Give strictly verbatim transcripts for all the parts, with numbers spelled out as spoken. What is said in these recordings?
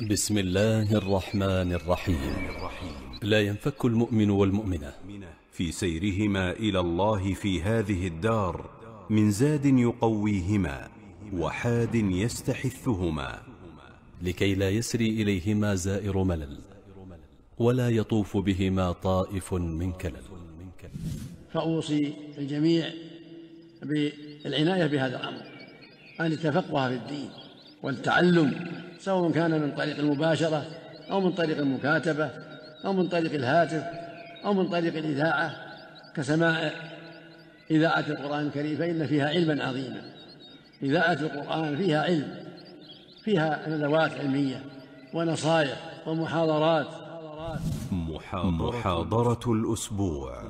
بسم الله الرحمن الرحيم. لا ينفك المؤمن والمؤمنة في سيرهما إلى الله في هذه الدار من زاد يقويهما وحاد يستحثهما، لكي لا يسري إليهما زائر ملل ولا يطوف بهما طائف من كلل. فأوصي الجميع بالعناية بهذا الأمر، أن يتفقه في الدين والتعلم، سواء كان من طريق المباشرة أو من طريق المكاتبة أو من طريق الهاتف أو من طريق الإذاعة كسماع إذاعة القرآن الكريم، فإن فيها علما عظيما. إذاعة القرآن فيها علم، فيها ندوات علمية ونصائح ومحاضرات. محاضرة الأسبوع.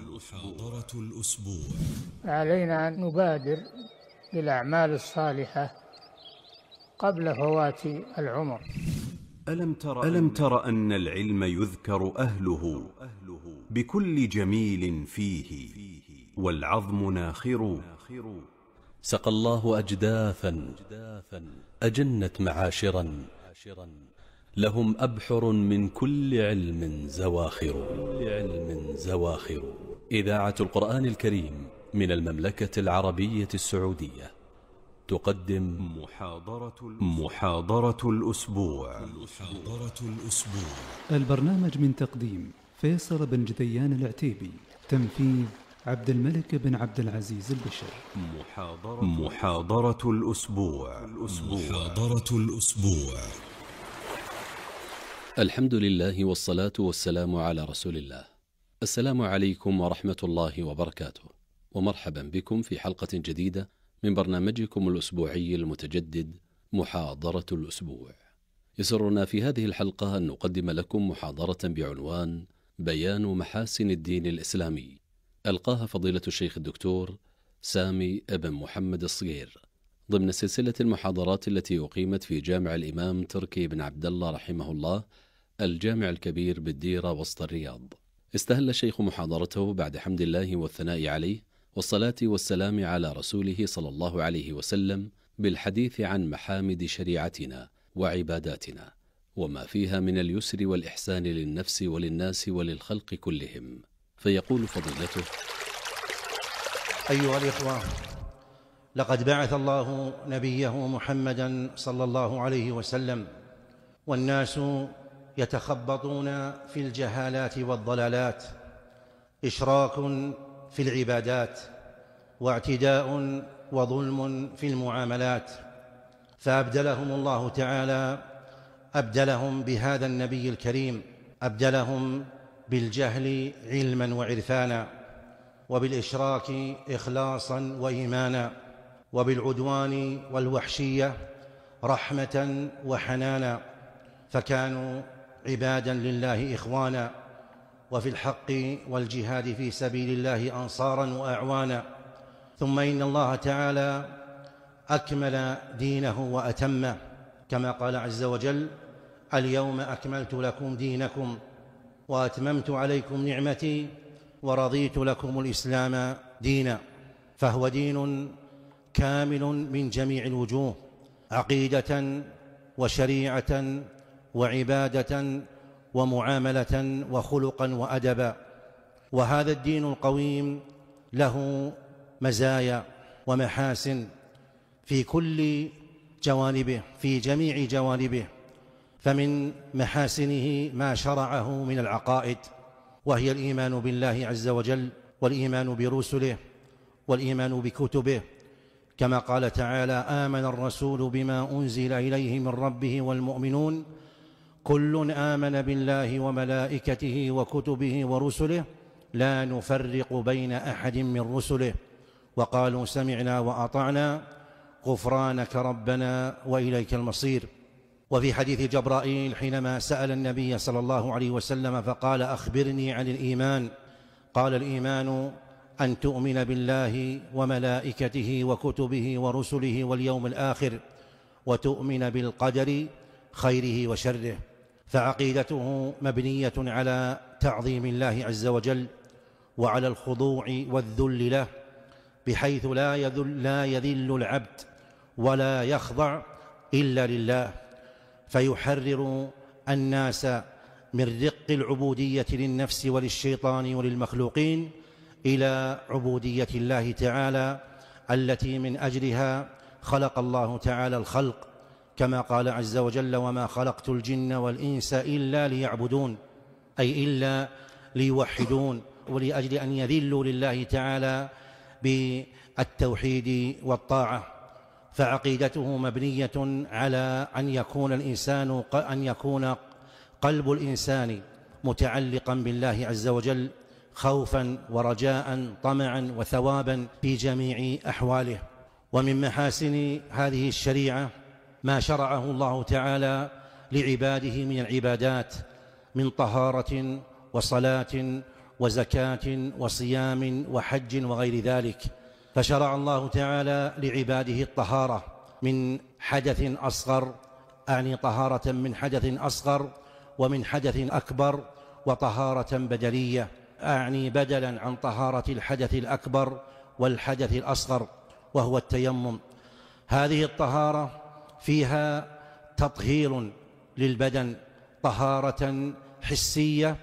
علينا أن نبادر بالأعمال الصالحة قبل فوات العمر. ألم تر, ألم تر أن العلم يذكر أهله بكل جميل فيه والعظم ناخر. سقى الله أجداثا أجنت معاشرا، لهم أبحر من كل علم زواخر. إذاعة القرآن الكريم من المملكة العربية السعودية تقدم محاضرة, محاضرة الأسبوع. البرنامج من تقديم فيصل بن جديان العتيبي، تنفيذ عبد الملك بن عبد العزيز البشر. محاضرة, محاضرة الأسبوع. محاضرة الأسبوع. الحمد لله والصلاة والسلام على رسول الله. السلام عليكم ورحمة الله وبركاته، ومرحبا بكم في حلقة جديدة من برنامجكم الأسبوعي المتجدد محاضرة الأسبوع. يسرنا في هذه الحلقة أن نقدم لكم محاضرة بعنوان بيان محاسن الدين الإسلامي، ألقاها فضيلة الشيخ الدكتور سامي ابن محمد الصغير ضمن سلسلة المحاضرات التي أقيمت في جامع الإمام تركي بن عبد الله رحمه الله، الجامع الكبير بالديرة وسط الرياض. استهل الشيخ محاضرته بعد حمد الله والثناء عليه والصلاة والسلام على رسوله صلى الله عليه وسلم بالحديث عن محامد شريعتنا وعباداتنا وما فيها من اليسر والإحسان للنفس وللناس وللخلق كلهم. فيقول فضيلته: أيها الإخوة، لقد بعث الله نبيه محمدا صلى الله عليه وسلم، والناس يتخبطون في الجهالات والضلالات، إشراك في العبادات واعتداء وظلم في المعاملات، فأبدلهم الله تعالى أبدلهم بهذا النبي الكريم، أبدلهم بالجهل علما وعرفانا، وبالإشراك إخلاصا وإيمانا، وبالعدوان والوحشية رحمة وحنانا، فكانوا عبادا لله إخوانا، وفي الحق والجهاد في سبيل الله أنصارا وأعوانا. ثم إن الله تعالى أكمل دينه وأتمه، كما قال عز وجل: اليوم أكملت لكم دينكم وأتممت عليكم نعمتي ورضيت لكم الإسلام دينا. فهو دين كامل من جميع الوجوه، عقيدة وشريعة وعبادة ومعاملة وخلقا وأدبا. وهذا الدين القويم له مزايا ومحاسن في كل جوانبه، في جميع جوانبه. فمن محاسنه ما شرعه من العقائد، وهي الإيمان بالله عز وجل، والإيمان برسله، والإيمان بكتبه، كما قال تعالى: آمن الرسول بما أنزل إليه من ربه والمؤمنون كل آمن بالله وملائكته وكتبه ورسله لا نفرق بين أحد من رسله وقالوا سمعنا وأطعنا غفرانك ربنا وإليك المصير. وفي حديث جبرائيل حينما سأل النبي صلى الله عليه وسلم فقال: أخبرني عن الإيمان، قال: الإيمان أن تؤمن بالله وملائكته وكتبه ورسله واليوم الآخر، وتؤمن بالقدر خيره وشره. فعقيدته مبنية على تعظيم الله عز وجل وعلى الخضوع والذل له، بحيث لا يذل, لا يذل العبد ولا يخضع إلا لله، فيحرر الناس من رق العبودية للنفس وللشيطان وللمخلوقين إلى عبودية الله تعالى التي من أجلها خلق الله تعالى الخلق، كما قال عز وجل: وما خلقت الجن والإنس إلا ليعبدون، أي إلا ليوحدون، ولأجل أن يذلوا لله تعالى بالتوحيد والطاعة. فعقيدته مبنية على أن يكون الإنسان أن يكون قلب الإنسان متعلقا بالله عز وجل خوفا ورجاء طمعا وثوابا في جميع أحواله. ومن محاسن هذه الشريعة ما شرعه الله تعالى لعباده من العبادات من طهارة وصلاة وزكاة وصيام وحج وغير ذلك. فشرع الله تعالى لعباده الطهارة من حدث أصغر، أعني طهارة من حدث أصغر ومن حدث أكبر، وطهارة بدلية، أعني بدلا عن طهارة الحدث الأكبر والحدث الأصغر وهو التيمم. هذه الطهارة فيها تطهير للبدن، طهارة حسية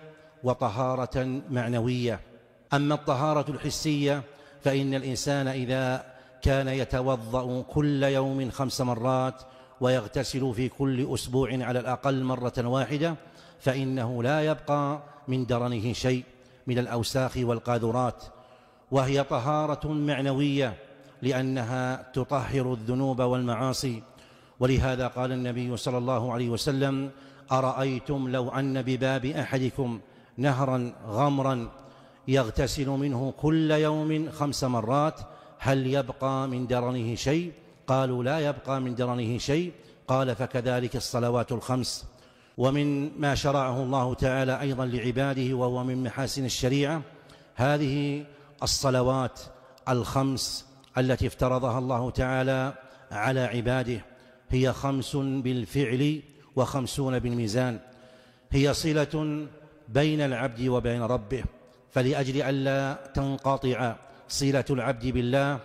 وطهارة معنوية. أما الطهارة الحسية فإن الإنسان إذا كان يتوضأ كل يوم خمس مرات ويغتسل في كل أسبوع على الأقل مرة واحدة فإنه لا يبقى من درنه شيء من الأوساخ والقاذورات، وهي طهارة معنوية لأنها تطهر الذنوب والمعاصي. ولهذا قال النبي صلى الله عليه وسلم: أرأيتم لو أن بباب أحدكم نهرا غمرا يغتسل منه كل يوم خمس مرات هل يبقى من درنه شيء؟ قالوا: لا يبقى من درنه شيء. قال: فكذلك الصلوات الخمس. ومن ما شرعه الله تعالى أيضا لعباده وهو من محاسن الشريعة هذه الصلوات الخمس التي افترضها الله تعالى على عباده، هي خمس بالفعل وخمسون بالميزان، هي صلة بين العبد وبين ربه. فلأجل ألا تنقطع صلة العبد بالله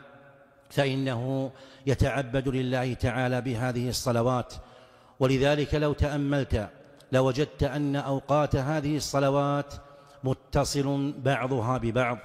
فإنه يتعبد لله تعالى بهذه الصلوات. ولذلك لو تأملت لوجدت أن أوقات هذه الصلوات متصل بعضها ببعض،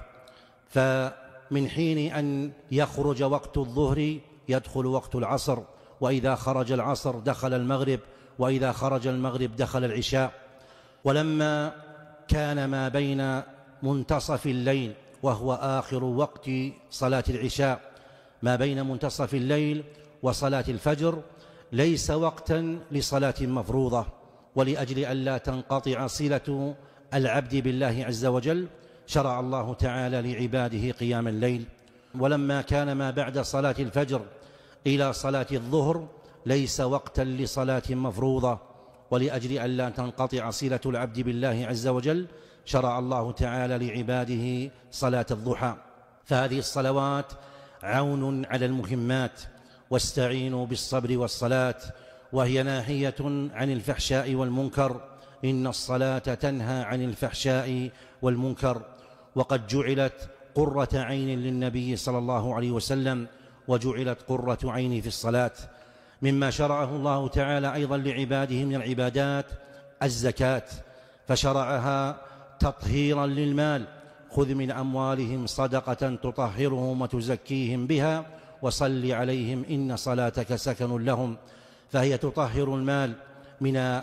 فمن حين أن يخرج وقت الظهر يدخل وقت العصر، وإذا خرج العصر دخل المغرب، وإذا خرج المغرب دخل العشاء. ولما كان ما بين منتصف الليل وهو آخر وقت صلاة العشاء، ما بين منتصف الليل وصلاة الفجر ليس وقتا لصلاة مفروضة، ولأجل ألا تنقطع صلة العبد بالله عز وجل شرع الله تعالى لعباده قيام الليل. ولما كان ما بعد صلاة الفجر إلى صلاة الظهر ليس وقتا لصلاة مفروضة، ولأجل ألا تنقطع صلة العبد بالله عز وجل شرع الله تعالى لعباده صلاة الضحى. فهذه الصلوات عون على المهمات، واستعينوا بالصبر والصلاة، وهي ناهية عن الفحشاء والمنكر، إن الصلاة تنهى عن الفحشاء والمنكر. وقد جعلت قرة عين للنبي صلى الله عليه وسلم، وجعلت قرة عيني في الصلاة. مما شرعه الله تعالى أيضا لعباده من العبادات الزكاة، فشرعها تطهيرا للمال: خذ من أموالهم صدقة تطهرهم وتزكيهم بها وصل عليهم إن صلاتك سكن لهم. فهي تطهر المال من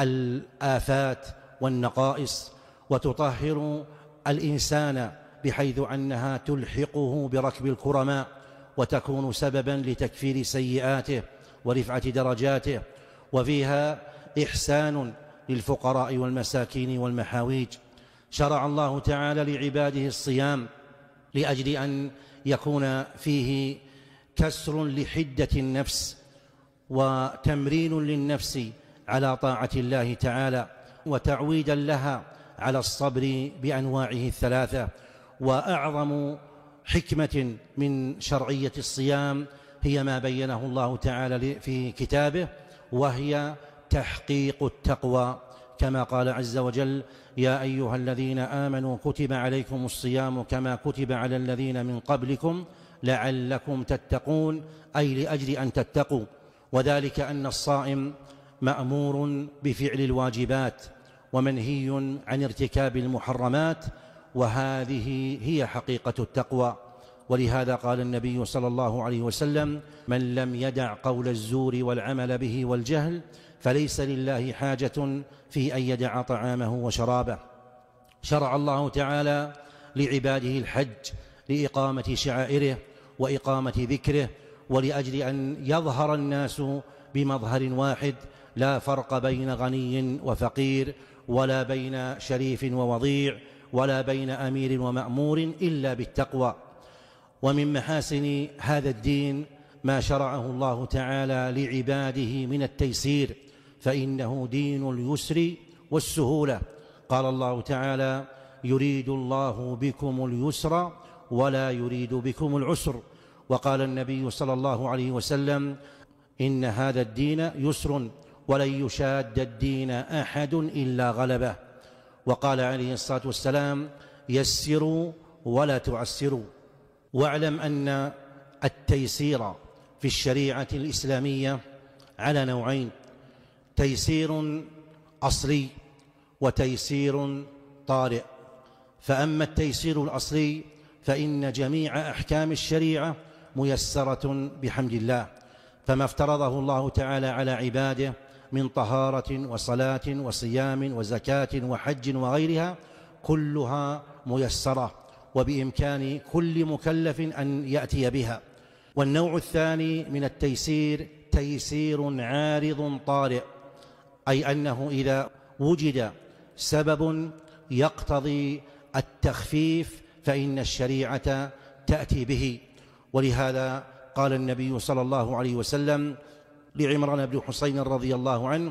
الآفات والنقائص، وتطهر الإنسان بحيث أنها تلحقه بركب الكرماء، وتكون سببا لتكفير سيئاته ورفعة درجاته. وفيها إحسان للفقراء والمساكين والمحاويج. شرع الله تعالى لعباده الصيام لأجل أن يكون فيه كسر لحدة النفس وتمرين للنفس على طاعة الله تعالى، وتعويدا لها على الصبر بأنواعه الثلاثة. وأعظم حكمة من شرعية الصيام هي ما بينه الله تعالى في كتابه، وهي تحقيق التقوى، كما قال عز وجل: يا أيها الذين آمنوا كتب عليكم الصيام كما كتب على الذين من قبلكم لعلكم تتقون، أي لأجل أن تتقوا. وذلك أن الصائم مأمور بفعل الواجبات ومنهي عن ارتكاب المحرمات، وهذه هي حقيقة التقوى. ولهذا قال النبي صلى الله عليه وسلم: من لم يدع قول الزور والعمل به والجهل فليس لله حاجة في أن يدع طعامه وشرابه. شرع الله تعالى لعباده الحج لإقامة شعائره وإقامة ذكره، ولأجل أن يظهر الناس بمظهر واحد، لا فرق بين غني وفقير، ولا بين شريف ووضيع، ولا بين أمير ومأمور، إلا بالتقوى. ومن محاسن هذا الدين ما شرعه الله تعالى لعباده من التيسير، فإنه دين اليسر والسهولة. قال الله تعالى: يريد الله بكم اليسر ولا يريد بكم العسر. وقال النبي صلى الله عليه وسلم: إن هذا الدين يسر ولن يشاد الدين أحد إلا غلبه. وقال عليه الصلاة والسلام: يسروا ولا تعسروا. واعلم أن التيسير في الشريعة الإسلامية على نوعين: تيسير أصلي وتيسير طارئ. فأما التيسير الأصلي فإن جميع أحكام الشريعة ميسرة بحمد الله، فما افترضه الله تعالى على عباده من طهارة وصلاة وصيام وزكاة وحج وغيرها كلها ميسرة، وبإمكان كل مكلف أن يأتي بها. والنوع الثاني من التيسير تيسير عارض طارئ، أي أنه إذا وجد سبب يقتضي التخفيف فإن الشريعة تأتي به. ولهذا قال النبي صلى الله عليه وسلم لعمران بن حسين رضي الله عنه: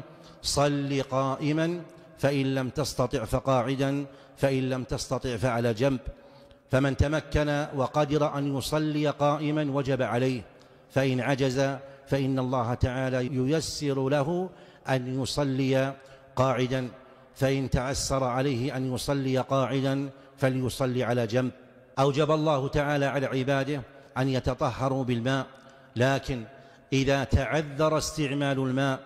صل قائما فإن لم تستطع فقاعدا فإن لم تستطع فعلى جنب. فمن تمكن وقدر أن يصلي قائما وجب عليه، فإن عجز فإن الله تعالى ييسر له أن يصلي قاعدا، فإن تعسر عليه أن يصلي قاعدا فليصلي على جنب. أوجب الله تعالى على عباده أن يتطهروا بالماء، لكن إذا تعذر استعمال الماء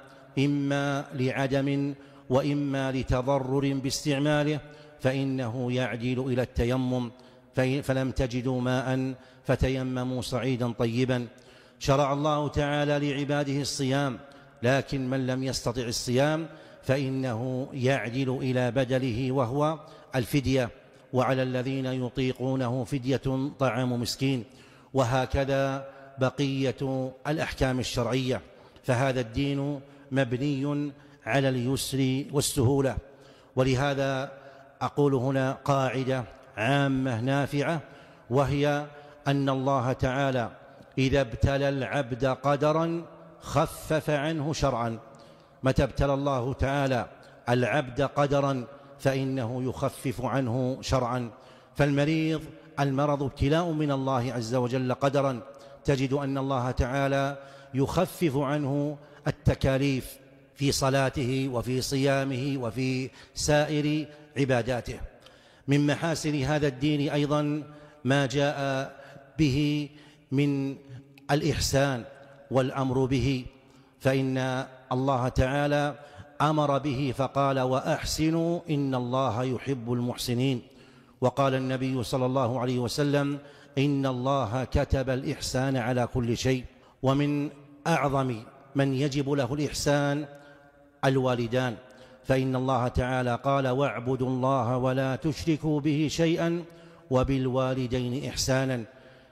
إما لعدم وإما لتضرر باستعماله فإنه يعدل إلى التيمم، فلم تجدوا ماء فتيمموا صعيدا طيبا. شرع الله تعالى لعباده الصيام، لكن من لم يستطع الصيام فإنه يعدل إلى بدله وهو الفدية، وعلى الذين يطيقونه فدية طعام مسكين. وهكذا بقية الأحكام الشرعية، فهذا الدين مبني على اليسر والسهولة. ولهذا أقول هنا قاعدة عامة نافعة، وهي أن الله تعالى إذا ابتلى العبد قدرا خفف عنه شرعا. متى ابتلى الله تعالى العبد قدرا فإنه يخفف عنه شرعا. فالمريض المرض ابتلاء من الله عز وجل قدرا، تجد أن الله تعالى يخفف عنه التكاليف في صلاته وفي صيامه وفي سائر عباداته. من محاسن هذا الدين أيضا ما جاء به من الإحسان والأمر به، فإن الله تعالى أمر به فقال: وأحسنوا إن الله يحب المحسنين. وقال النبي صلى الله عليه وسلم: إن الله كتب الإحسان على كل شيء. ومن أعظم من يجب له الإحسان الوالدان، فإن الله تعالى قال: واعبدوا الله ولا تشركوا به شيئا وبالوالدين إحسانا.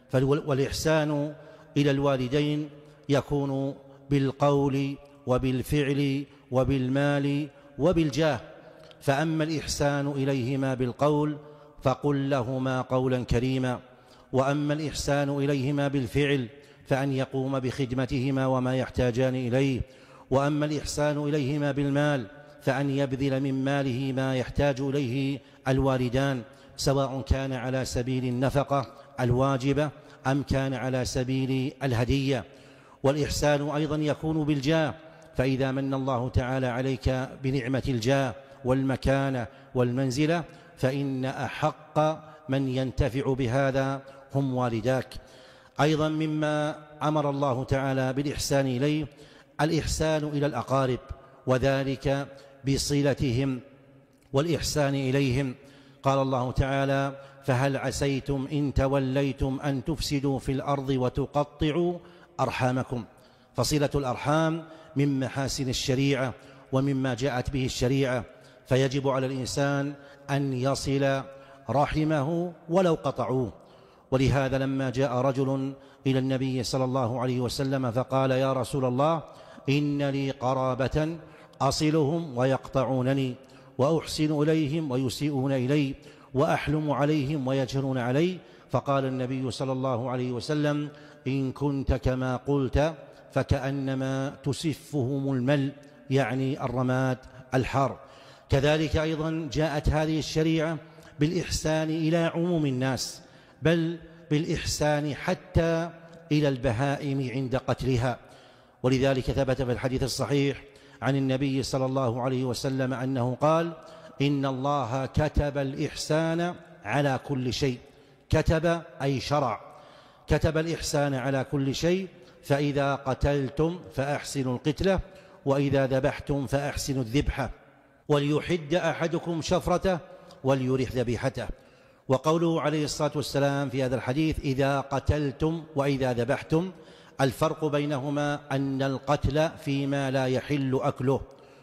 والإحسان إلى الوالدين يكون بالقول وبالفعل وبالمال وبالجاه. فأما الإحسان إليهما بالقول فقل لهما قولا كريما، وأما الإحسان إليهما بالفعل فأن يقوم بخدمتهما وما يحتاجان إليه، وأما الإحسان إليهما بالمال فأن يبذل من ماله ما يحتاج إليه الوالدان، سواء كان على سبيل النفقة الواجبة أم كان على سبيل الهدية. والإحسان أيضا يكون بالجاه، فإذا من الله تعالى عليك بنعمة الجاه والمكانة والمنزلة فإن أحق من ينتفع بهذا هم والداك. أيضا مما أمر الله تعالى بالإحسان إليه الإحسان إلى الأقارب، وذلك بصلتهم والإحسان إليهم. قال الله تعالى: فهل عسيتم إن توليتم أن تفسدوا في الأرض وتقطعوا أرحامكم. فصلة الأرحام من محاسن الشريعة ومما جاءت به الشريعة، فيجب على الإنسان أن يصل رحمه ولو قطعوه. ولهذا لما جاء رجل إلى النبي صلى الله عليه وسلم فقال: يا رسول الله، إن لي قرابة أصلهم ويقطعونني، وأحسن إليهم ويسيئون إلي، وأحلم عليهم ويجهرون علي. فقال النبي صلى الله عليه وسلم: إن كنت كما قلت فكأنما تسفهم المل، يعني الرماد الحار. كذلك أيضا جاءت هذه الشريعة بالإحسان إلى عموم الناس، بل بالإحسان حتى إلى البهائم عند قتلها. ولذلك ثبت في الحديث الصحيح عن النبي صلى الله عليه وسلم أنه قال: إن الله كتب الإحسان على كل شيء. كتب أي شرع، كتب الإحسان على كل شيء. فإذا قتلتم فأحسنوا القتلة، وإذا ذبحتم فأحسنوا الذبحة، وليحد أحدكم شفرته وليرح ذبيحته. وقوله عليه الصلاة والسلام في هذا الحديث: إذا قتلتم وإذا ذبحتم، الفرق بينهما أن القتل فيما لا يحل أكله،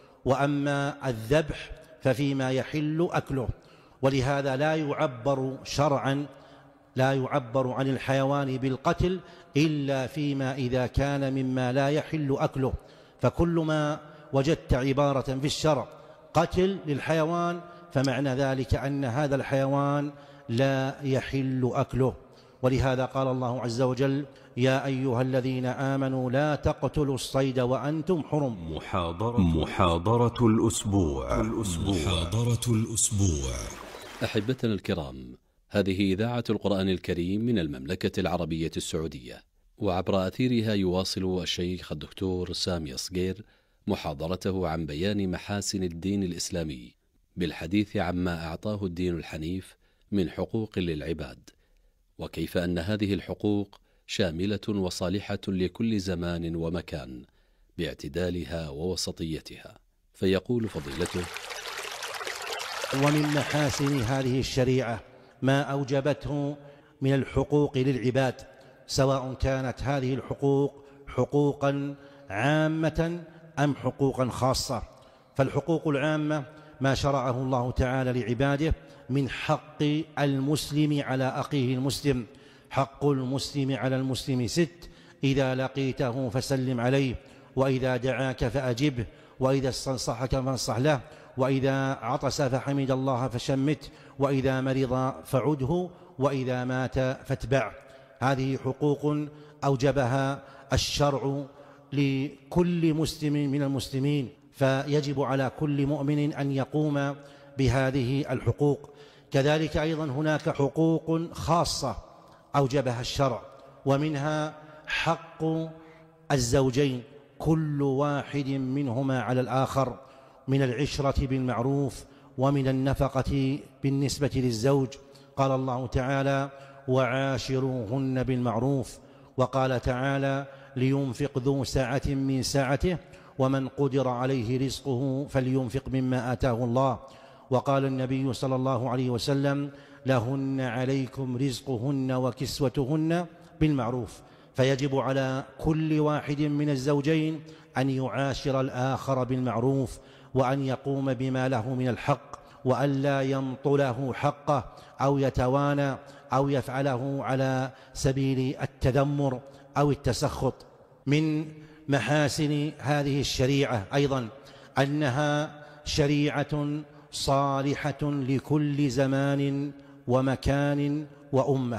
وأما الذبح ففيما يحل أكله. ولهذا لا يعبر شرعا لا يعبر عن الحيوان بالقتل إلا فيما إذا كان مما لا يحل أكله. فكل ما وجدت عبارة في الشرع قتل للحيوان فمعنى ذلك أن هذا الحيوان لا يحل أكله. ولهذا قال الله عز وجل: يا أيها الذين آمنوا لا تقتلوا الصيد وأنتم حرم. محاضرة, محاضرة الأسبوع. محاضرة الأسبوع. أحبتنا الكرام، هذه إذاعة القرآن الكريم من المملكة العربية السعودية، وعبر أثيرها يواصل الشيخ الدكتور سامي صقير محاضرته عن بيان محاسن الدين الإسلامي بالحديث عما أعطاه الدين الحنيف من حقوق للعباد، وكيف أن هذه الحقوق شاملة وصالحة لكل زمان ومكان باعتدالها ووسطيتها. فيقول فضيلته: ومن محاسن هذه الشريعة ما أوجبته من الحقوق للعباد، سواء كانت هذه الحقوق حقوقا عامة أم حقوقا خاصة. فالحقوق العامة ما شرعه الله تعالى لعباده من حق المسلم على أخيه المسلم. حق المسلم على المسلم ست: إذا لقيته فسلم عليه، وإذا دعاك فأجبه، وإذا استنصحك فانصح له، وإذا عطس فحمد الله فشمته، وإذا مرض فعده، وإذا مات فاتبعه. هذه حقوق أوجبها الشرع لكل مسلم من المسلمين، فيجب على كل مؤمن أن يقوم بهذه الحقوق. كذلك أيضا هناك حقوق خاصة أوجبها الشرع، ومنها حق الزوجين كل واحد منهما على الآخر من العشرة بالمعروف ومن النفقة بالنسبة للزوج. قال الله تعالى: وعاشروهن بالمعروف. وقال تعالى: لينفق ذو سعة من سعته ومن قدر عليه رزقه فلينفق مما آتاه الله. وقال النبي صلى الله عليه وسلم: لهن عليكم رزقهن وكسوتهن بالمعروف. فيجب على كل واحد من الزوجين أن يعاشر الآخر بالمعروف، وأن يقوم بما له من الحق، وأن لا يمطله حقه أو يتوانى أو يفعله على سبيل التذمر أو التسخط. من محاسن هذه الشريعة أيضا أنها شريعة صالحة لكل زمان ومكان وأمة.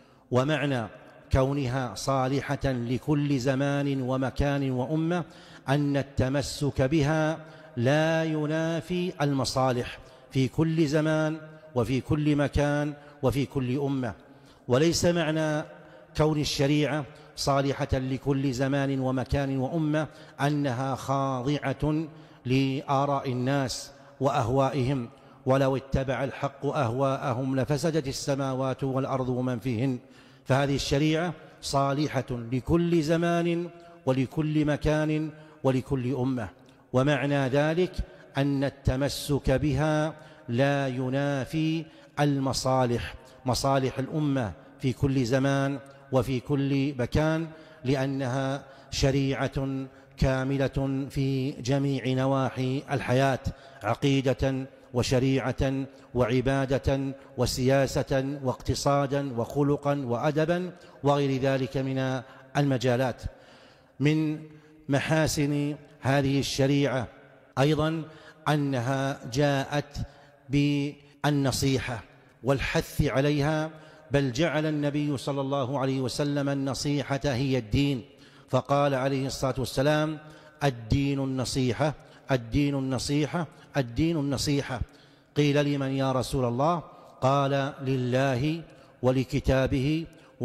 ومعنى كونها صالحة لكل زمان ومكان وأمة أن التمسك بها لا ينافي المصالح في كل زمان وفي كل مكان وفي كل أمة. وليس معنى كون الشريعة صالحة لكل زمان ومكان وأمة أنها خاضعة لآراء الناس وأهوائهم، ولو اتبع الحق أهواءهم لفسدت السماوات والأرض ومن فيهن. فهذه الشريعة صالحة لكل زمان ولكل مكان ولكل أمة. ومعنى ذلك أن التمسك بها لا ينافي المصالح، مصالح الأمة في كل زمان وفي كل مكان، لأنها شريعة كاملة في جميع نواحي الحياة، عقيدة وشريعة وعبادة وسياسة واقتصادا وخلقا وأدبا وغير ذلك من المجالات. من محاسن هذه الشريعة أيضا أنها جاءت بالنصيحة والحث عليها، بل جعل النبي صلى الله عليه وسلم النصيحة هي الدين، فقال عليه الصلاة والسلام: الدين النصيحة، الدين النصيحة، الدين النصيحة. قيل: لمن يا رسول الله؟ قال: لله ولكتابه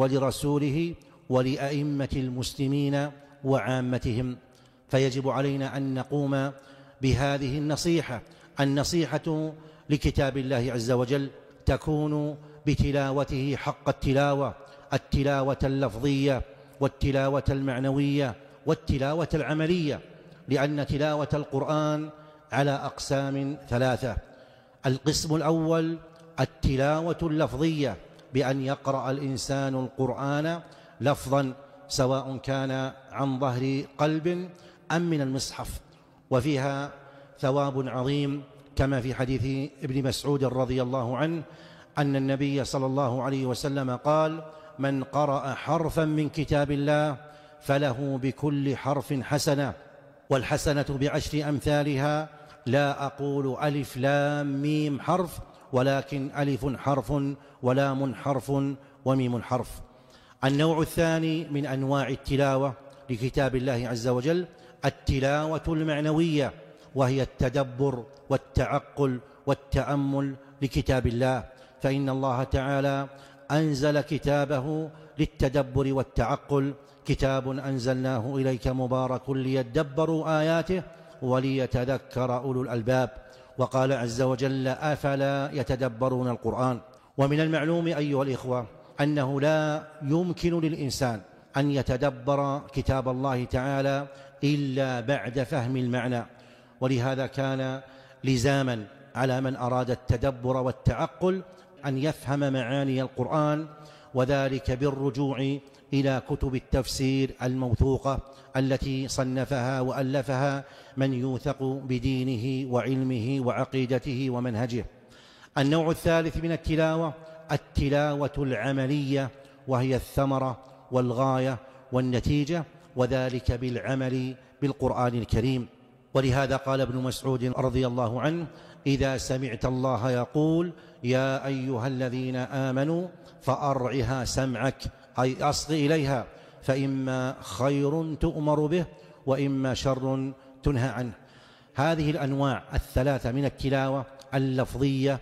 ولرسوله ولأئمة المسلمين وعامتهم. فيجب علينا أن نقوم بهذه النصيحة. النصيحة لكتاب الله عز وجل تكون بتلاوته حق التلاوة، التلاوة اللفظية والتلاوة المعنوية والتلاوة العملية، لأن تلاوة القرآن على أقسام ثلاثة. القسم الأول التلاوة اللفظية، بأن يقرأ الإنسان القرآن لفظا، سواء كان عن ظهر قلب أم من المصحف، وفيها ثواب عظيم، كما في حديث ابن مسعود رضي الله عنه أن النبي صلى الله عليه وسلم قال: من قرأ حرفا من كتاب الله فله بكل حرف حسنة، والحسنة بعشر أمثالها، لا أقول ألف لام ميم حرف، ولكن ألف حرف ولام حرف وميم حرف. النوع الثاني من أنواع التلاوة لكتاب الله عز وجل التلاوة المعنوية، وهي التدبر والتعقل والتأمل لكتاب الله، فإن الله تعالى أنزل كتابه للتدبر والتعقل: كتاب أنزلناه إليك مبارك ليدبروا آياته وليتذكر أولو الألباب. وقال عز وجل: أفلا يتدبرون القرآن. ومن المعلوم أيها الإخوة أنه لا يمكن للإنسان أن يتدبر كتاب الله تعالى إلا بعد فهم المعنى، ولهذا كان لزاما على من أراد التدبر والتعقل أن يفهم معاني القرآن، وذلك بالرجوع إلى كتب التفسير الموثوقة التي صنفها وألفها من يوثق بدينه وعلمه وعقيدته ومنهجه. النوع الثالث من التلاوة التلاوة العملية، وهي الثمرة والغاية والنتيجة، وذلك بالعمل بالقرآن الكريم. ولهذا قال ابن مسعود رضي الله عنه: إذا سمعت الله يقول يا أيها الذين آمنوا فأرعها سمعك، أي أصغ إليها، فإما خير تؤمر به وإما شر تنهى عنه. هذه الأنواع الثلاثة من التلاوة اللفظية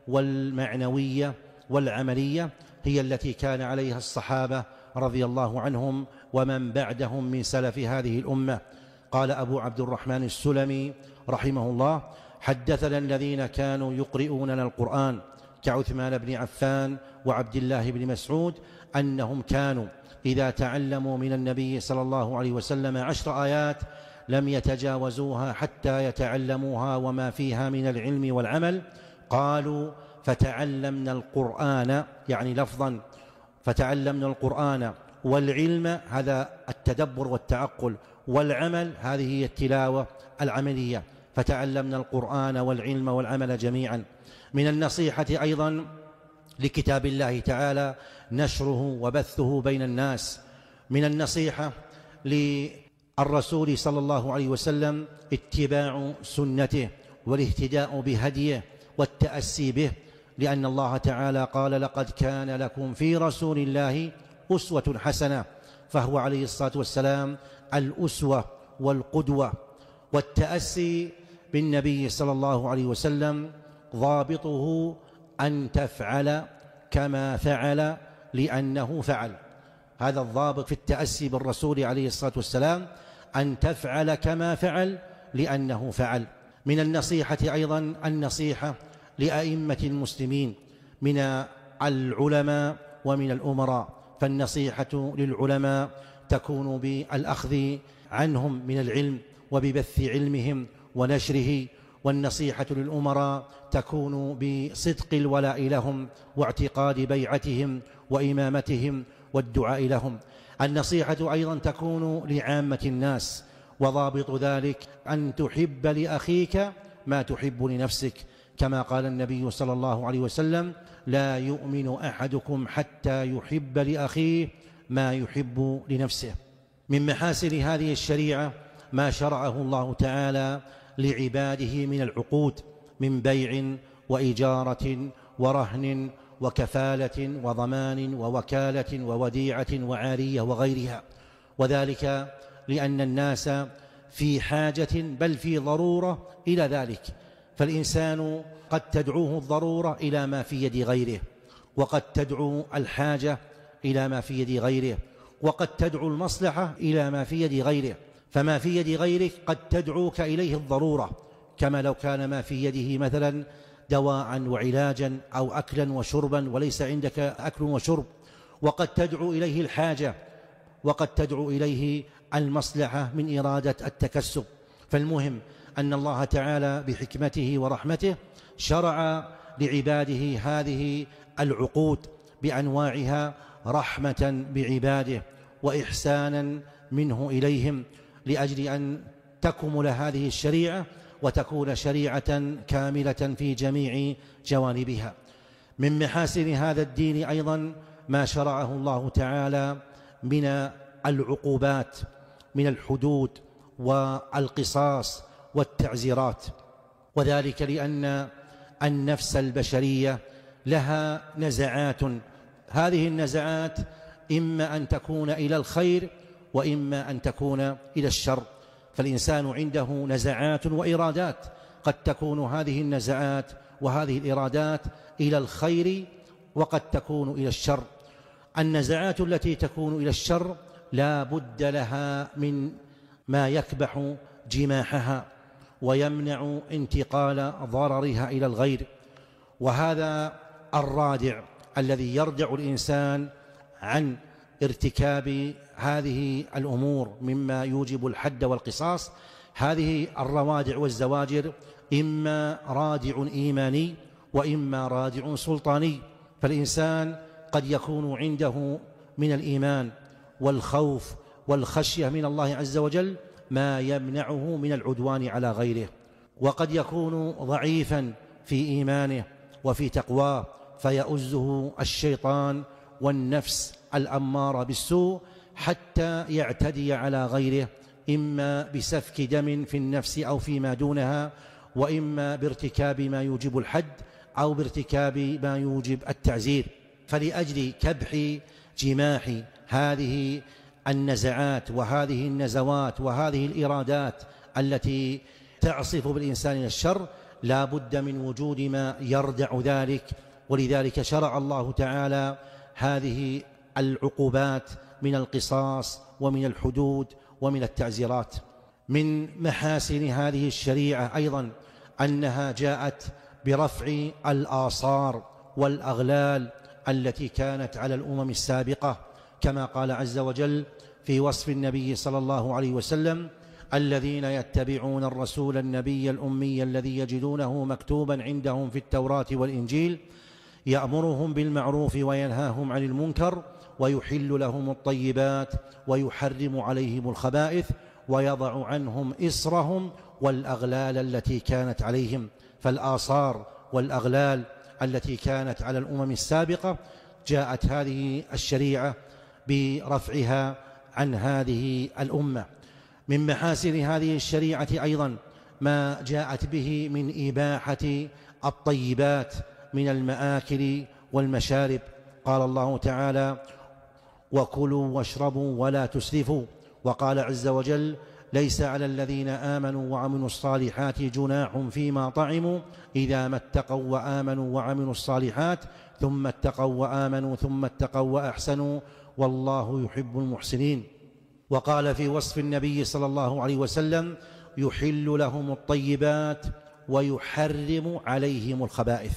والمعنوية والعملية هي التي كان عليها الصحابة رضي الله عنهم ومن بعدهم من سلف هذه الأمة. قال أبو عبد الرحمن السلمي رحمه الله: حدثنا الذين كانوا يقرؤوننا القرآن كعثمان بن عفان وعبد الله بن مسعود أنهم كانوا إذا تعلموا من النبي صلى الله عليه وسلم عشر آيات لم يتجاوزوها حتى يتعلموها وما فيها من العلم والعمل. قالوا: فتعلمنا القرآن، يعني لفظا، فتعلمنا القرآن والعلم، هذا التدبر والتعقل، والعمل هذه هي التلاوة العملية، فتعلمنا القرآن والعلم والعمل جميعا. من النصيحة أيضا لكتاب الله تعالى نشره وبثه بين الناس. من النصيحة للرسول صلى الله عليه وسلم اتباع سنته والاهتداء بهديه والتأسي به، لأن الله تعالى قال: لقد كان لكم في رسول الله أسوة حسنة، فهو عليه الصلاة والسلام الأسوة والقدوة. والتأسي بالنبي صلى الله عليه وسلم ضابطه أن تفعل كما فعل لأنه فعل. هذا الضابط في التأسي بالرسول عليه الصلاة والسلام، أن تفعل كما فعل لأنه فعل. من النصيحة أيضا النصيحة لأئمة المسلمين من العلماء ومن الأمراء، فالنصيحة للعلماء تكون بالأخذ عنهم من العلم وببث علمهم ونشره. والنصيحة للأمراء تكون بصدق الولاء لهم واعتقاد بيعتهم وإمامتهم والدعاء لهم. النصيحة أيضا تكون لعامة الناس، وضابط ذلك أن تحب لأخيك ما تحب لنفسك، كما قال النبي صلى الله عليه وسلم: لا يؤمن أحدكم حتى يحب لأخيه ما يحب لنفسه. من محاسن هذه الشريعة ما شرعه الله تعالى لعباده من العقود، من بيع وإجارة ورهن وكفالة وضمان ووكالة ووديعة وعارية وغيرها، وذلك لأن الناس في حاجة بل في ضرورة إلى ذلك. فالإنسان قد تدعوه الضرورة إلى ما في يد غيره، وقد تدعو الحاجة إلى ما في يد غيره، وقد تدعو المصلحة إلى ما في يد غيره. فما في يد غيرك قد تدعوك إليه الضرورة، كما لو كان ما في يده مثلا دواء وعلاجا أو أكلا وشربا وليس عندك أكل وشرب، وقد تدعو إليه الحاجة، وقد تدعو إليه المصلحة من إرادة التكسب. فالمهم أن الله تعالى بحكمته ورحمته شرع لعباده هذه العقود بأنواعها رحمة بعباده وإحسانا منه إليهم، لأجل أن تكمل هذه الشريعة وتكون شريعة كاملة في جميع جوانبها. من محاسن هذا الدين أيضا ما شرعه الله تعالى من العقوبات، من الحدود والقصاص والتعزيرات، وذلك لأن النفس البشرية لها نزعات، هذه النزعات إما أن تكون إلى الخير وإما أن تكون إلى الشر. فالإنسان عنده نزعات وإرادات، قد تكون هذه النزعات وهذه الإرادات إلى الخير وقد تكون إلى الشر. النزعات التي تكون إلى الشر لا بد لها من ما يكبح جماحها ويمنع انتقال ضررها إلى الغير، وهذا الرادع الذي يردع الإنسان عن ارتكاب هذه الأمور مما يوجب الحد والقصاص. هذه الروادع والزواجر إما رادع إيماني وإما رادع سلطاني. فالإنسان قد يكون عنده من الإيمان والخوف والخشية من الله عز وجل ما يمنعه من العدوان على غيره، وقد يكون ضعيفا في إيمانه وفي تقواه فيؤزه الشيطان والنفس الأمارة بالسوء حتى يعتدي على غيره، إما بسفك دم في النفس أو فيما دونها، وإما بارتكاب ما يوجب الحد أو بارتكاب ما يوجب التعزير. فلأجل كبح جماح هذه النزعات وهذه النزوات وهذه الإرادات التي تعصف بالإنسان إلى الشر لا بد من وجود ما يردع ذلك، ولذلك شرع الله تعالى هذه العقوبات من القصاص ومن الحدود ومن التعزيرات. من محاسن هذه الشريعة أيضا أنها جاءت برفع الآصار والأغلال التي كانت على الأمم السابقة، كما قال عز وجل في وصف النبي صلى الله عليه وسلم: الذين يتبعون الرسول النبي الأمي الذي يجدونه مكتوبا عندهم في التوراة والإنجيل يأمرهم بالمعروف وينهاهم عن المنكر ويحل لهم الطيبات ويحرم عليهم الخبائث ويضع عنهم إصرهم والأغلال التي كانت عليهم. فالآصار والأغلال التي كانت على الأمم السابقة جاءت هذه الشريعة برفعها عن هذه الأمة. من محاسن هذه الشريعة أيضا ما جاءت به من إباحة الطيبات من المآكل والمشارب. قال الله تعالى: وكلوا واشربوا ولا تسرفوا. وقال عز وجل: ليس على الذين آمنوا وعملوا الصالحات جناح فيما طعموا إذا ما اتقوا وآمنوا وعملوا الصالحات ثم اتقوا وآمنوا ثم اتقوا وأحسنوا والله يحب المحسنين. وقال في وصف النبي صلى الله عليه وسلم: يحل لهم الطيبات ويحرم عليهم الخبائث.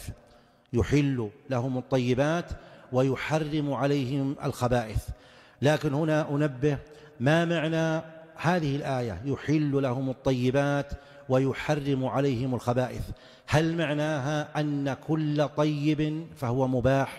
يحل لهم الطيبات ويحرم عليهم الخبائث. لكن هنا أنبه: ما معنى هذه الآية يحل لهم الطيبات ويحرم عليهم الخبائث، هل معناها أن كل طيب فهو مباح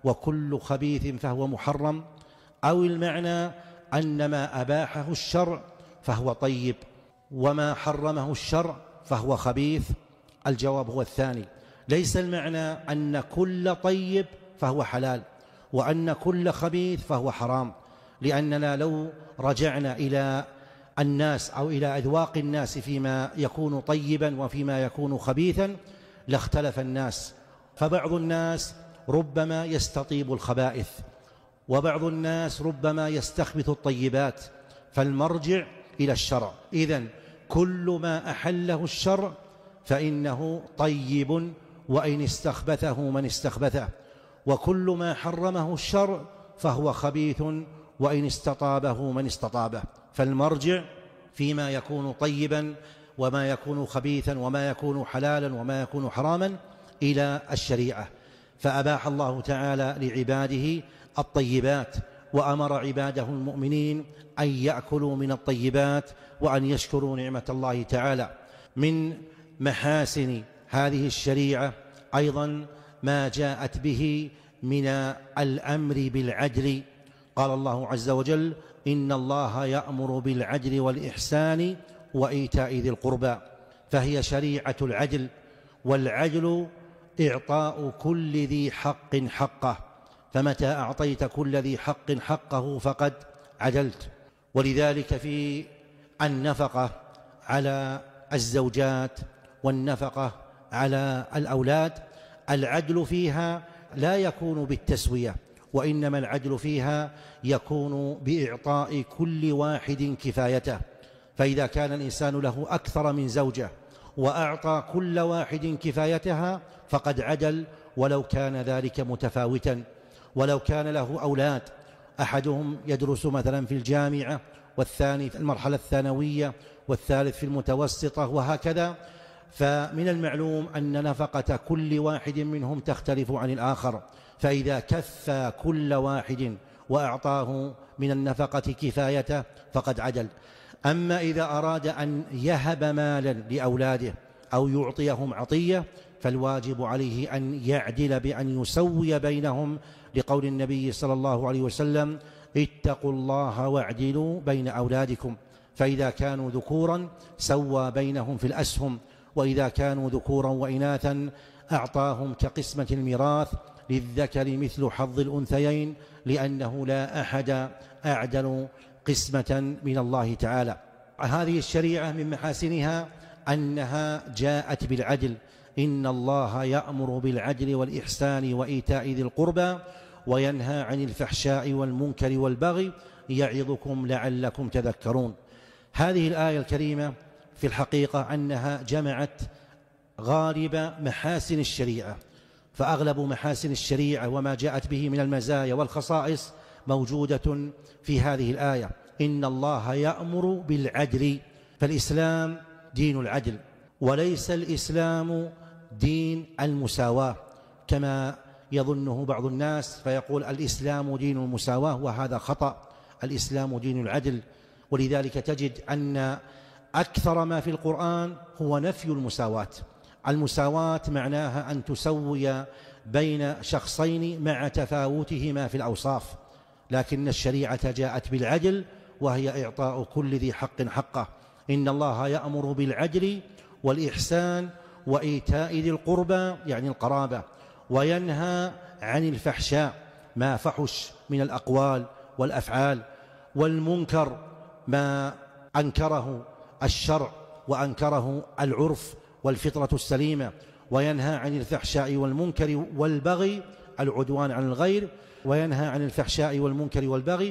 وكل خبيث فهو محرم، أو المعنى أن ما أباحه الشرع فهو طيب وما حرمه الشرع فهو خبيث؟ الجواب هو الثاني، ليس المعنى أن كل طيب فهو حلال وأن كل خبيث فهو حرام، لأننا لو رجعنا إلى الناس أو إلى أذواق الناس فيما يكون طيبا وفيما يكون خبيثا لاختلف الناس، فبعض الناس ربما يستطيب الخبائث وبعض الناس ربما يستخبث الطيبات، فالمرجع إلى الشرع. إذن كل ما أحله الشرع فإنه طيب وإن استخبثه من استخبثه، وكل ما حرمه الشرع فهو خبيث وإن استطابه من استطابه، فالمرجع فيما يكون طيبا وما يكون خبيثا وما يكون حلالا وما يكون حراما إلى الشريعة. فأباح الله تعالى لعباده الطيبات وأمر عباده المؤمنين أن يأكلوا من الطيبات وأن يشكروا نعمة الله تعالى. من محاسن هذه الشريعة أيضا ما جاءت به من الأمر بالعدل، قال الله عز وجل: إن الله يأمر بالعدل والإحسان وإيتاء ذي القربى، فهي شريعة العدل، والعدل إعطاء كل ذي حق حقه، فمتى أعطيت كل ذي حق حقه فقد عدلت. ولذلك في النفقة على الزوجات والنفقة على الأولاد العدل فيها لا يكون بالتسوية، وإنما العدل فيها يكون بإعطاء كل واحد كفايته، فإذا كان الإنسان له أكثر من زوجة وأعطى كل واحد كفايتها فقد عدل، ولو كان ذلك متفاوتا. ولو كان له أولاد أحدهم يدرس مثلا في الجامعة والثاني في المرحلة الثانوية والثالث في المتوسطة وهكذا، فمن المعلوم أن نفقة كل واحد منهم تختلف عن الآخر، فإذا كفى كل واحد وأعطاه من النفقة كفايته فقد عدل. أما إذا أراد أن يهب مالا لأولاده أو يعطيهم عطية فالواجب عليه أن يعدل بأن يسوي بينهم، لقول النبي صلى الله عليه وسلم: اتقوا الله واعدلوا بين أولادكم، فإذا كانوا ذكورا سوى بينهم في الأسهم، وإذا كانوا ذكورا وإناثا أعطاهم كقسمة الميراث للذكر مثل حظ الأنثيين، لأنه لا أحد أعدل قسمة من الله تعالى. هذه الشريعة من محاسنها أنها جاءت بالعدل: إن الله يأمر بالعدل والإحسان وإيتاء ذي القربى وينهى عن الفحشاء والمنكر والبغي يعظكم لعلكم تذكرون. هذه الآية الكريمة في الحقيقة أنها جمعت غالب محاسن الشريعة، فأغلب محاسن الشريعة وما جاءت به من المزايا والخصائص موجودة في هذه الآية. إن الله يأمر بالعدل، فالإسلام دين العدل، وليس الإسلام دين المساواة كما يظنه بعض الناس، فيقول الإسلام دين المساواة، وهذا خطأ. الإسلام دين العدل، ولذلك تجد أن أكثر ما في القرآن هو نفي المساواة. المساواة معناها أن تسوي بين شخصين مع تفاوتهما في الأوصاف، لكن الشريعة جاءت بالعدل وهي إعطاء كل ذي حق حقه. إن الله يأمر بالعدل والإحسان وإيتاء ذي القربى يعني القرابة، وينهى عن الفحشاء ما فحش من الأقوال والأفعال، والمنكر ما أنكره الشرع وأنكره العرف والفطرة السليمة، وينهى عن الفحشاء والمنكر والبغي العدوان عن الغير، وينهى عن الفحشاء والمنكر والبغي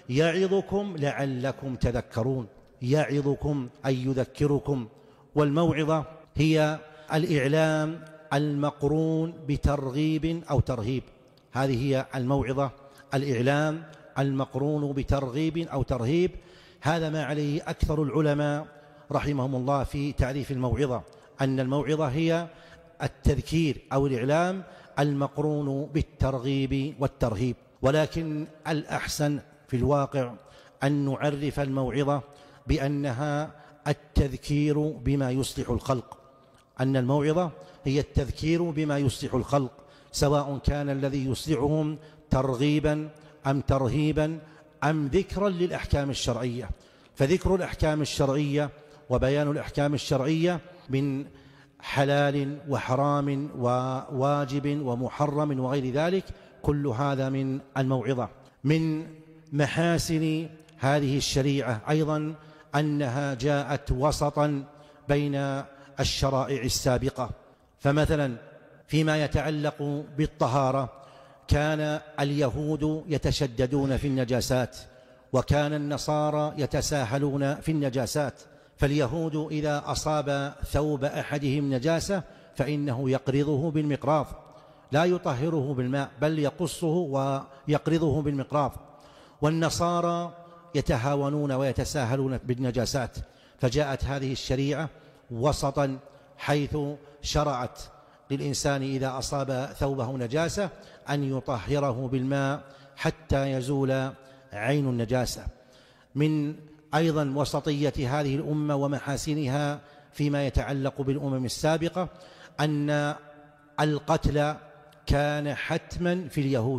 يعظكم لعلكم تذكرون. يعظكم أي يذكركم، والموعظة هي الإعلام المقرون بترغيب أو ترهيب. هذه هي الموعظة، الإعلام المقرون بترغيب أو ترهيب. هذا ما عليه أكثر العلماء رحمهم الله في تعريف الموعظة، أن الموعظة هي التذكير أو الإعلام المقرون بالترغيب والترهيب. ولكن الأحسن في الواقع أن نعرف الموعظة بأنها التذكير بما يصلح الخلق، أن الموعظة هي التذكير بما يصلح الخلق، سواء كان الذي يصلحهم ترغيبا أم ترهيبا أم ذكرا للأحكام الشرعية. فذكر الأحكام الشرعية وبيان الأحكام الشرعية من حلال وحرام وواجب ومحرم وغير ذلك، كل هذا من الموعظة. من محاسن هذه الشريعة أيضا أنها جاءت وسطا بين الشرائع السابقة. فمثلا فيما يتعلق بالطهارة كان اليهود يتشددون في النجاسات، وكان النصارى يتساهلون في النجاسات. فاليهود إذا أصاب ثوب أحدهم نجاسة فإنه يقرضه بالمقراض، لا يطهره بالماء بل يقصه ويقرضه بالمقراض. والنصارى يتهاونون ويتساهلون بالنجاسات. فجاءت هذه الشريعة وسطا، حيث شرعت للإنسان إذا أصاب ثوبه نجاسة أن يطهره بالماء حتى يزول عين النجاسة. من أيضا وسطية هذه الأمة ومحاسنها فيما يتعلق بالأمم السابقة أن القتل كان حتما في اليهود،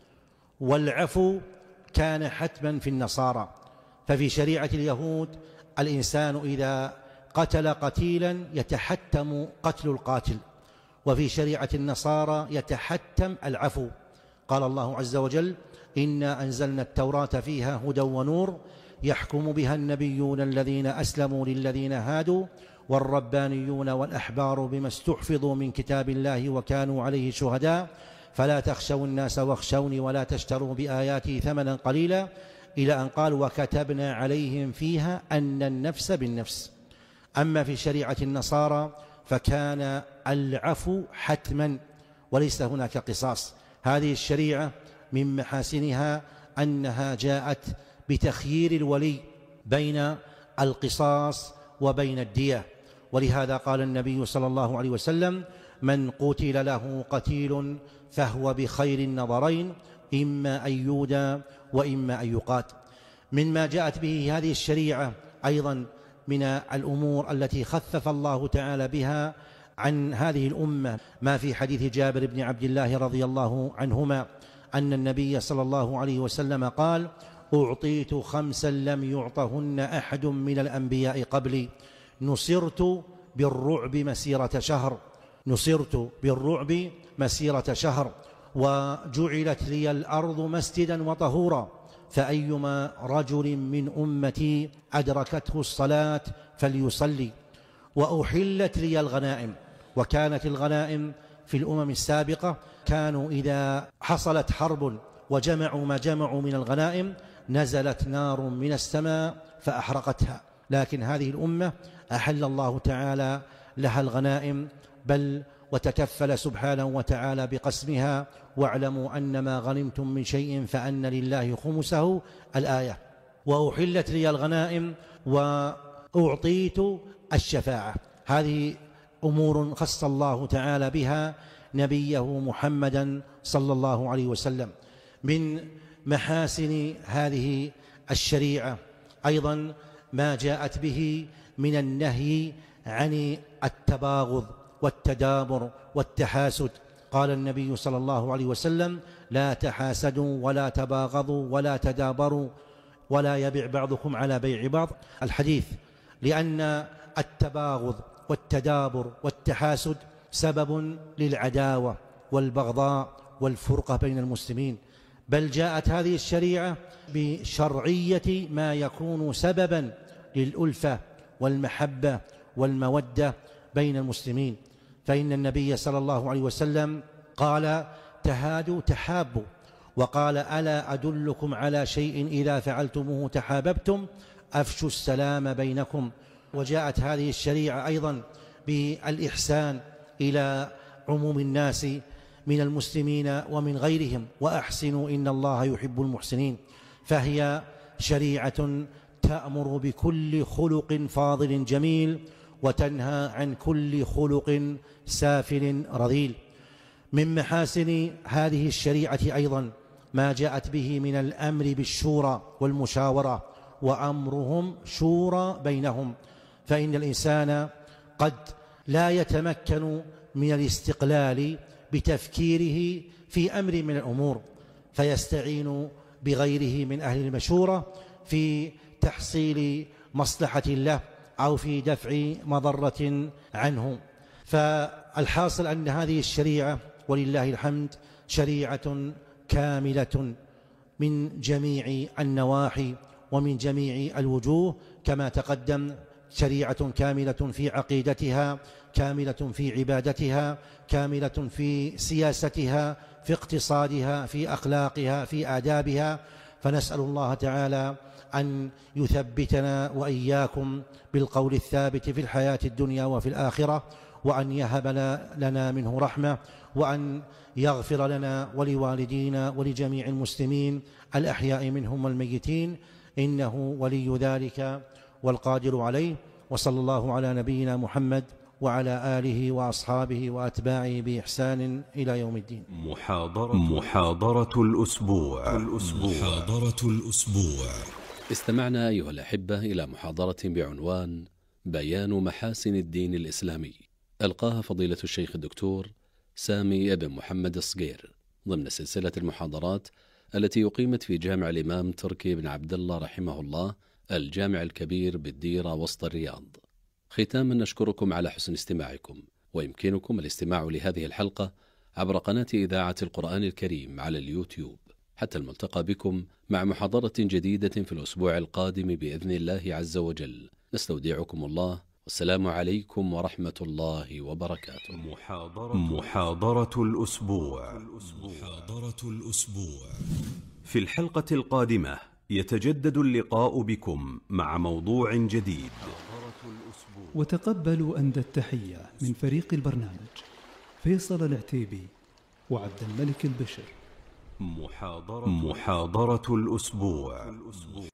والعفو كان حتما في النصارى. ففي شريعة اليهود الإنسان إذا قتل قتيلا يتحتم قتل القاتل، وفي شريعة النصارى يتحتم العفو. قال الله عز وجل: إنا أنزلنا التوراة فيها هدى ونور يحكم بها النبيون الذين أسلموا للذين هادوا والربانيون والأحبار بما استحفظوا من كتاب الله وكانوا عليه شهداء فلا تخشوا الناس واخشوني ولا تشتروا بآياتي ثمنا قليلا، إلى أن قال: وكتبنا عليهم فيها أن النفس بالنفس. أما في شريعة النصارى فكان العفو حتما وليس هناك قصاص. هذه الشريعة من محاسنها أنها جاءت بتخيير الولي بين القصاص وبين الدية، ولهذا قال النبي صلى الله عليه وسلم: من قتل له قتيل فهو بخير النظرين إما أن يودى وإما أن يقات. مما جاءت به هذه الشريعة أيضا من الأمور التي خفف الله تعالى بها عن هذه الأمة ما في حديث جابر بن عبد الله رضي الله عنهما أن النبي صلى الله عليه وسلم قال: أعطيت خمسا لم يعطهن أحد من الأنبياء قبلي، نصرت بالرعب مسيرة شهر نصرت بالرعب مسيرة شهر وجعلت لي الأرض مسجدا وطهورا، فأيما رجل من أمتي أدركته الصلاة فليصلي، وأحلت لي الغنائم. وكانت الغنائم في الأمم السابقة كانوا إذا حصلت حرب وجمعوا ما جمعوا من الغنائم نزلت نار من السماء فأحرقتها، لكن هذه الأمة أحل الله تعالى لها الغنائم، بل وتكفل سبحانه وتعالى بقسمها: واعلموا أن ما غنمتم من شيء فأن لله خمسه، الآية. وأحلت لي الغنائم وأعطيت الشفاعة. هذه أمور خص الله تعالى بها نبيه محمدا صلى الله عليه وسلم. من محاسن هذه الشريعة أيضا ما جاءت به من النهي عن التباغض والتدابر والتحاسد. قال النبي صلى الله عليه وسلم: لا تحاسدوا ولا تباغضوا ولا تدابروا ولا يبع بعضكم على بيع بعض، الحديث. لأن التباغض والتدابر والتحاسد سبب للعداوة والبغضاء والفرقة بين المسلمين، بل جاءت هذه الشريعة بشرعية ما يكون سببا للألفة والمحبة والمودة بين المسلمين. فإن النبي صلى الله عليه وسلم قال: تهادوا تحابوا، وقال: ألا أدلكم على شيء إذا فعلتموه تحاببتم؟ أفشوا السلام بينكم. وجاءت هذه الشريعة أيضا بالإحسان إلى عموم الناس من المسلمين ومن غيرهم: وأحسنوا إن الله يحب المحسنين. فهي شريعة تأمر بكل خلق فاضل جميل وتنهى عن كل خلق سافل رذيل. من محاسن هذه الشريعة أيضا ما جاءت به من الأمر بالشورى والمشاورة وأمرهم شورى بينهم. فإن الإنسان قد لا يتمكن من الاستقلال بتفكيره في أمر من الأمور، فيستعين بغيره من أهل المشورة في تحصيل مصلحة له أو في دفع مضرة عنه. فالحاصل أن هذه الشريعة ولله الحمد شريعة كاملة من جميع النواحي ومن جميع الوجوه، كما تقدم شريعة كاملة في عقيدتها، كاملة في عبادتها، كاملة في سياستها، في اقتصادها، في أخلاقها، في آدابها. فنسأل الله تعالى أن يثبتنا وإياكم بالقول الثابت في الحياة الدنيا وفي الآخرة، وأن يهب لنا منه رحمة، وأن يغفر لنا ولوالدينا ولجميع المسلمين الأحياء منهم والميتين، إنه ولي ذلك والقادر عليه. وصلى الله على نبينا محمد وعلى آله وأصحابه وأتباعه بإحسان إلى يوم الدين. محاضرة محاضرة الأسبوع محاضرة الأسبوع. استمعنا أيها الأحبة إلى محاضرة بعنوان بيان محاسن الدين الإسلامي، ألقاها فضيلة الشيخ الدكتور سامي بن محمد الصقير ضمن سلسلة المحاضرات التي أقيمت في جامع الإمام تركي بن عبد الله رحمه الله، الجامع الكبير بالديرة وسط الرياض. ختاما نشكركم على حسن استماعكم، ويمكنكم الاستماع لهذه الحلقة عبر قناة إذاعة القرآن الكريم على اليوتيوب. حتى الملتقى بكم مع محاضرة جديدة في الأسبوع القادم بإذن الله عز وجل. نستودعكم الله، والسلام عليكم ورحمة الله وبركاته. محاضرة, محاضرة الأسبوع. محاضرة الأسبوع. في الحلقة القادمة يتجدد اللقاء بكم مع موضوع جديد. وتقبلوا أندى التحية من فريق البرنامج فيصل العتيبي وعبد الملك البشر. محاضرة, محاضرة الأسبوع.